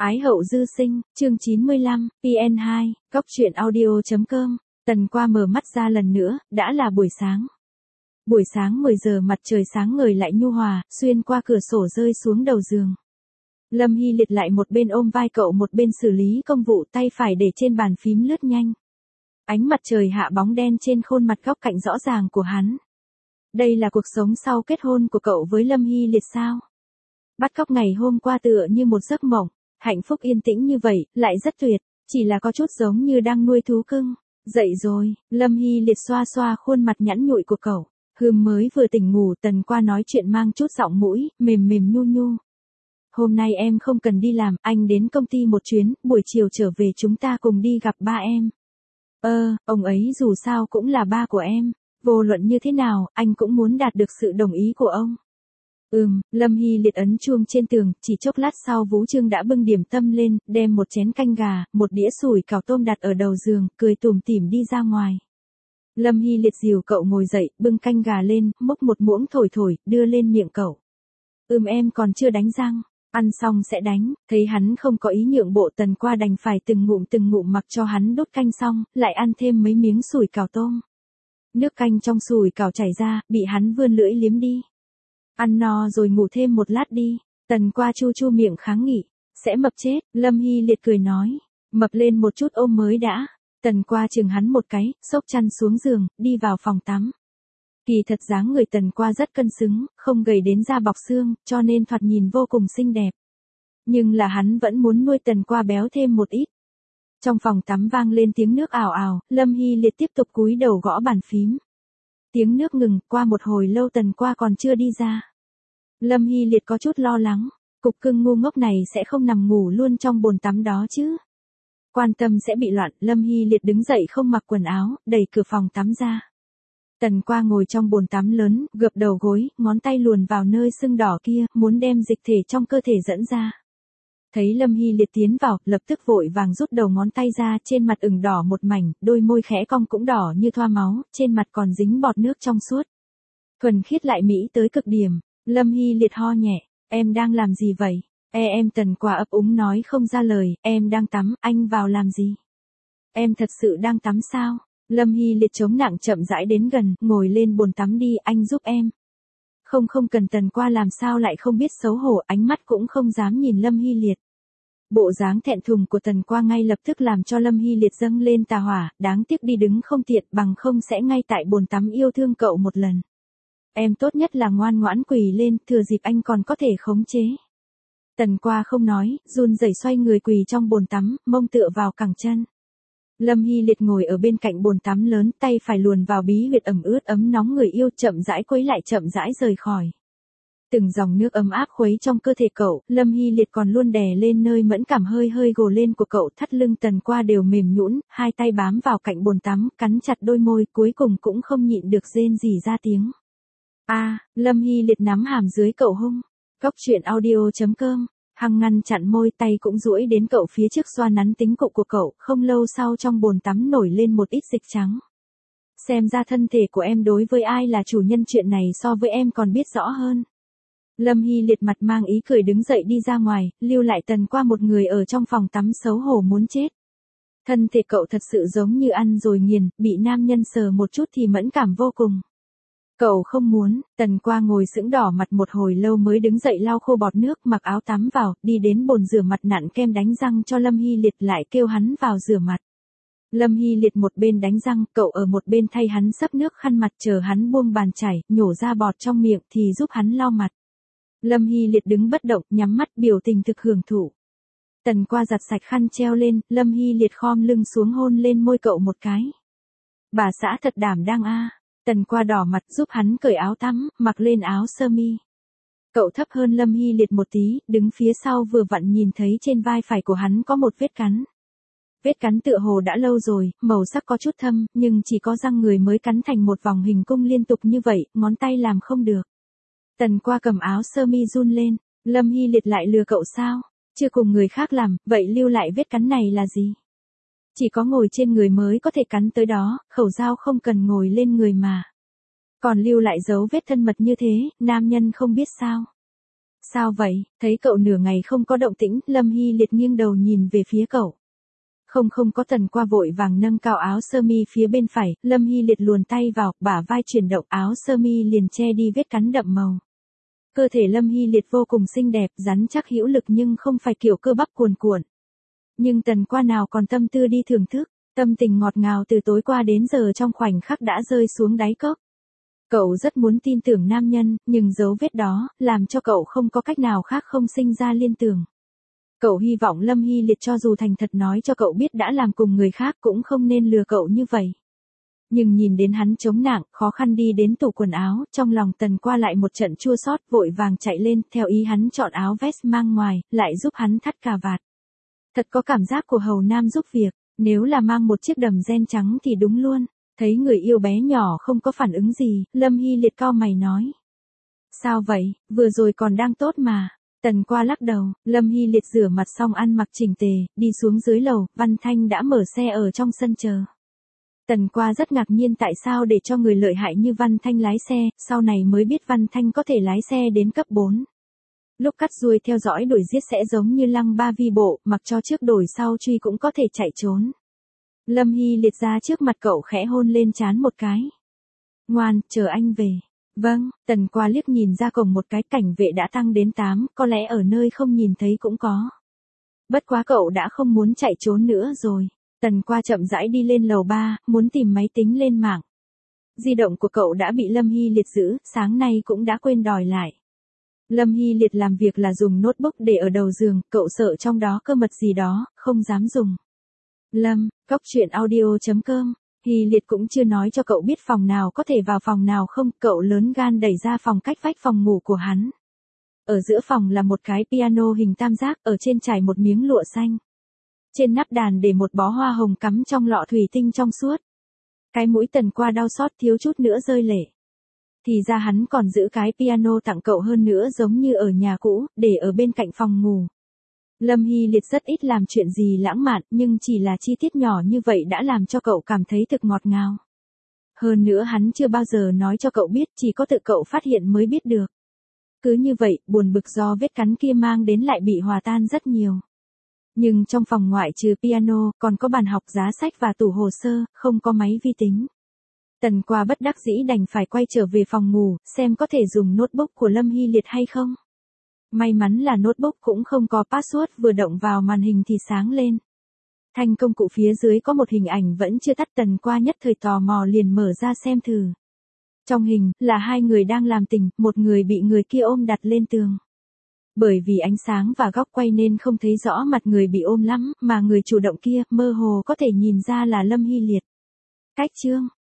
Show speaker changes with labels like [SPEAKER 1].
[SPEAKER 1] Ái hậu dư sinh, chương 95, PN2, Cóc truyện audio.com. Tần qua mở mắt ra lần nữa, đã là buổi sáng. Buổi sáng 10 giờ mặt trời sáng ngời lại nhu hòa, xuyên qua cửa sổ rơi xuống đầu giường. Lâm Hy Liệt lại một bên ôm vai cậu một bên xử lý công vụ, tay phải để trên bàn phím lướt nhanh. Ánh mặt trời hạ bóng đen trên khuôn mặt góc cạnh rõ ràng của hắn. Đây là cuộc sống sau kết hôn của cậu với Lâm Hy Liệt sao? Bắt cóc ngày hôm qua tựa như một giấc mộng, hạnh phúc yên tĩnh như vậy, lại rất tuyệt, chỉ là có chút giống như đang nuôi thú cưng. Dậy rồi, Lâm Hy Liệt xoa xoa khuôn mặt nhẵn nhụi của cậu. Hương mới vừa tỉnh ngủ, Tần qua nói chuyện mang chút giọng mũi, mềm mềm nhu nhu. Hôm nay em không cần đi làm, anh đến công ty một chuyến, buổi chiều trở về chúng ta cùng đi gặp ba em. Ông ấy dù sao cũng là ba của em, vô luận như thế nào, anh cũng muốn đạt được sự đồng ý của ông. Lâm Hy Liệt ấn chuông trên tường, chỉ chốc lát sau Vũ Trương đã bưng điểm tâm lên, đem một chén canh gà, một đĩa sủi cảo tôm đặt ở đầu giường, cười tủm tỉm đi ra ngoài. Lâm Hy Liệt dìu cậu ngồi dậy, bưng canh gà lên, múc một muỗng thổi thổi, đưa lên miệng cậu. Em còn chưa đánh răng, ăn xong sẽ đánh. Thấy hắn không có ý nhượng bộ, Tần qua đành phải từng ngụm mặc cho hắn đốt canh xong, lại ăn thêm mấy miếng sủi cảo tôm. Nước canh trong sủi cảo chảy ra, bị hắn vươn lưỡi liếm đi. Ăn no rồi ngủ thêm một lát đi. Tần qua chu miệng kháng nghị. Sẽ mập chết, Lâm Hy Liệt cười nói. Mập lên một chút ôm mới đã. Tần qua chừng hắn một cái, xốc chăn xuống giường, đi vào phòng tắm. Kỳ thật dáng người Tần qua rất cân xứng, không gầy đến da bọc xương, cho nên thoạt nhìn vô cùng xinh đẹp. Nhưng là hắn vẫn muốn nuôi Tần qua béo thêm một ít. Trong phòng tắm vang lên tiếng nước ào ào, Lâm Hy Liệt tiếp tục cúi đầu gõ bàn phím. Tiếng nước ngừng, qua một hồi lâu Tần qua còn chưa đi ra. Lâm Hy Liệt có chút lo lắng, cục cưng ngu ngốc này sẽ không nằm ngủ luôn trong bồn tắm đó chứ. Quan tâm sẽ bị loạn, Lâm Hy Liệt đứng dậy không mặc quần áo, đẩy cửa phòng tắm ra. Tần qua ngồi trong bồn tắm lớn, gập đầu gối, ngón tay luồn vào nơi sưng đỏ kia, muốn đem dịch thể trong cơ thể dẫn ra. Thấy Lâm Hy Liệt tiến vào, lập tức vội vàng rút đầu ngón tay ra, trên mặt ửng đỏ một mảnh, đôi môi khẽ cong cũng đỏ như thoa máu, trên mặt còn dính bọt nước trong suốt. Thuần khiết lại mỹ tới cực điểm. Lâm Hy Liệt ho nhẹ, em đang làm gì vậy? Em Tần qua ấp úng nói không ra lời, em đang tắm, anh vào làm gì? Em thật sự đang tắm sao? Lâm Hy Liệt chống nặng chậm rãi đến gần, ngồi lên bồn tắm đi, anh giúp em. Không cần. Tần qua làm sao lại không biết xấu hổ, ánh mắt cũng không dám nhìn Lâm Hy Liệt. Bộ dáng thẹn thùng của Tần qua ngay lập tức làm cho Lâm Hy Liệt dâng lên tà hỏa, đáng tiếc đi đứng không tiện, bằng không sẽ ngay tại bồn tắm yêu thương cậu một lần. Em tốt nhất là ngoan ngoãn quỳ lên, thừa dịp anh còn có thể khống chế. Tần qua không nói, run rẩy xoay người quỳ trong bồn tắm, mông tựa vào cẳng chân. Lâm Hy Liệt ngồi ở bên cạnh bồn tắm lớn, tay phải luồn vào bí huyệt ẩm ướt ấm nóng người yêu, chậm rãi quấy lại chậm rãi rời khỏi. Từng dòng nước ấm áp khuấy trong cơ thể cậu, Lâm Hy Liệt còn luôn đè lên nơi mẫn cảm hơi gồ lên của cậu, thắt lưng Tần qua đều mềm nhũn, hai tay bám vào cạnh bồn tắm, cắn chặt đôi môi, cuối cùng cũng không nhịn được rên rỉ ra tiếng. Lâm Hy Liệt nắm hàm dưới cậu hung. Cóc truyện audio.com. Hằng ngăn chặn môi, tay cũng duỗi đến cậu phía trước xoa nắn tính cục của cậu, không lâu sau trong bồn tắm nổi lên một ít dịch trắng. Xem ra thân thể của em đối với ai là chủ nhân chuyện này so với em còn biết rõ hơn. Lâm Hy Liệt mặt mang ý cười đứng dậy đi ra ngoài, lưu lại Tần qua một người ở trong phòng tắm xấu hổ muốn chết. Thân thể cậu thật sự giống như ăn rồi nghiền, bị nam nhân sờ một chút thì mẫn cảm vô cùng. Cậu không muốn. Tần qua ngồi sững đỏ mặt một hồi lâu mới đứng dậy lau khô bọt nước, mặc áo tắm vào, đi đến bồn rửa mặt nặn kem đánh răng cho Lâm Hy Liệt, lại kêu hắn vào rửa mặt. Lâm Hy Liệt một bên đánh răng, cậu ở một bên thay hắn xấp nước khăn mặt, chờ hắn buông bàn chải, nhổ ra bọt trong miệng thì giúp hắn lau mặt. Lâm Hy Liệt đứng bất động, nhắm mắt biểu tình thực hưởng thụ. Tần qua giặt sạch khăn treo lên, Lâm Hy Liệt khom lưng xuống hôn lên môi cậu một cái. Bà xã thật đảm đang a. Tần qua đỏ mặt giúp hắn cởi áo tắm, mặc lên áo sơ mi. Cậu thấp hơn Lâm Hy Liệt một tí, đứng phía sau vừa vặn nhìn thấy trên vai phải của hắn có một vết cắn. Vết cắn tựa hồ đã lâu rồi, màu sắc có chút thâm, nhưng chỉ có răng người mới cắn thành một vòng hình cung liên tục như vậy, ngón tay làm không được. Tần qua cầm áo sơ mi run lên, Lâm Hy Liệt lại lừa cậu sao? Chưa cùng người khác làm, vậy lưu lại vết cắn này là gì? Chỉ có ngồi trên người mới có thể cắn tới đó, khẩu dao không cần ngồi lên người mà. Còn lưu lại dấu vết thân mật như thế, nam nhân không biết sao? Sao vậy, thấy cậu nửa ngày không có động tĩnh, Lâm Hy Liệt nghiêng đầu nhìn về phía cậu. Không có. Tần Qua vội vàng nâng cao áo sơ mi phía bên phải, Lâm Hy Liệt luồn tay vào, bả vai chuyển động, áo sơ mi liền che đi vết cắn đậm màu. Cơ thể Lâm Hy Liệt vô cùng xinh đẹp, rắn chắc hữu lực nhưng không phải kiểu cơ bắp cuồn cuộn. Nhưng Tần Qua nào còn tâm tư đi thưởng thức, tâm tình ngọt ngào từ tối qua đến giờ trong khoảnh khắc đã rơi xuống đáy cốc. Cậu rất muốn tin tưởng nam nhân, nhưng dấu vết đó, làm cho cậu không có cách nào khác không sinh ra liên tưởng. Cậu hy vọng Lâm Hy Liệt cho dù thành thật nói cho cậu biết đã làm cùng người khác cũng không nên lừa cậu như vậy. Nhưng nhìn đến hắn chống nạng, khó khăn đi đến tủ quần áo, trong lòng Tần Qua lại một trận chua xót, vội vàng chạy lên, theo ý hắn chọn áo vest mang ngoài, lại giúp hắn thắt cà vạt. Thật có cảm giác của hầu nam giúp việc, nếu là mang một chiếc đầm ren trắng thì đúng luôn. Thấy người yêu bé nhỏ không có phản ứng gì, Lâm Hy Liệt cau mày nói. Sao vậy, vừa rồi còn đang tốt mà. Tần Qua lắc đầu, Lâm Hy Liệt rửa mặt xong ăn mặc chỉnh tề, đi xuống dưới lầu, Văn Thanh đã mở xe ở trong sân chờ. Tần Qua rất ngạc nhiên tại sao để cho người lợi hại như Văn Thanh lái xe, sau này mới biết Văn Thanh có thể lái xe đến cấp 4. Lúc cắt ruồi theo dõi đuổi giết sẽ giống như Lăng Ba Vi bộ, mặc cho trước đổi sau truy cũng có thể chạy trốn. Lâm Hy Liệt ra trước mặt cậu khẽ hôn lên trán một cái. Ngoan, chờ anh về. Vâng, Tần Qua liếc nhìn ra cổng một cái, cảnh vệ đã tăng đến 8, có lẽ ở nơi không nhìn thấy cũng có. Bất quá cậu đã không muốn chạy trốn nữa rồi. Tần Qua chậm rãi đi lên lầu 3, muốn tìm máy tính lên mạng. Di động của cậu đã bị Lâm Hy Liệt giữ, sáng nay cũng đã quên đòi lại. Lâm Hy Liệt làm việc là dùng notebook để ở đầu giường, cậu sợ trong đó cơ mật gì đó, không dám dùng. Lâm, cóc truyện audio.com. Hy Liệt cũng chưa nói cho cậu biết phòng nào có thể vào phòng nào không, cậu lớn gan đẩy ra phòng cách vách phòng ngủ của hắn. Ở giữa phòng là một cái piano hình tam giác, ở trên trải một miếng lụa xanh. Trên nắp đàn để một bó hoa hồng cắm trong lọ thủy tinh trong suốt. Cái mũi Tần Qua đau xót thiếu chút nữa rơi lệ. Thì ra hắn còn giữ cái piano tặng cậu hơn nữa giống như ở nhà cũ, để ở bên cạnh phòng ngủ. Lâm Hy Liệt rất ít làm chuyện gì lãng mạn, nhưng chỉ là chi tiết nhỏ như vậy đã làm cho cậu cảm thấy thực ngọt ngào. Hơn nữa hắn chưa bao giờ nói cho cậu biết, chỉ có tự cậu phát hiện mới biết được. Cứ như vậy, buồn bực do vết cắn kia mang đến lại bị hòa tan rất nhiều. Nhưng trong phòng ngoại trừ piano, còn có bàn học, giá sách và tủ hồ sơ, không có máy vi tính. Tần Qua bất đắc dĩ đành phải quay trở về phòng ngủ, xem có thể dùng notebook của Lâm Hy Liệt hay không. May mắn là notebook cũng không có password, vừa động vào màn hình thì sáng lên. Thanh công cụ phía dưới có một hình ảnh vẫn chưa tắt, Tần Qua nhất thời tò mò liền mở ra xem thử. Trong hình, là hai người đang làm tình, một người bị người kia ôm đặt lên tường. Bởi vì ánh sáng và góc quay nên không thấy rõ mặt người bị ôm lắm, mà người chủ động kia, mơ hồ có thể nhìn ra là Lâm Hy Liệt. Cách chương.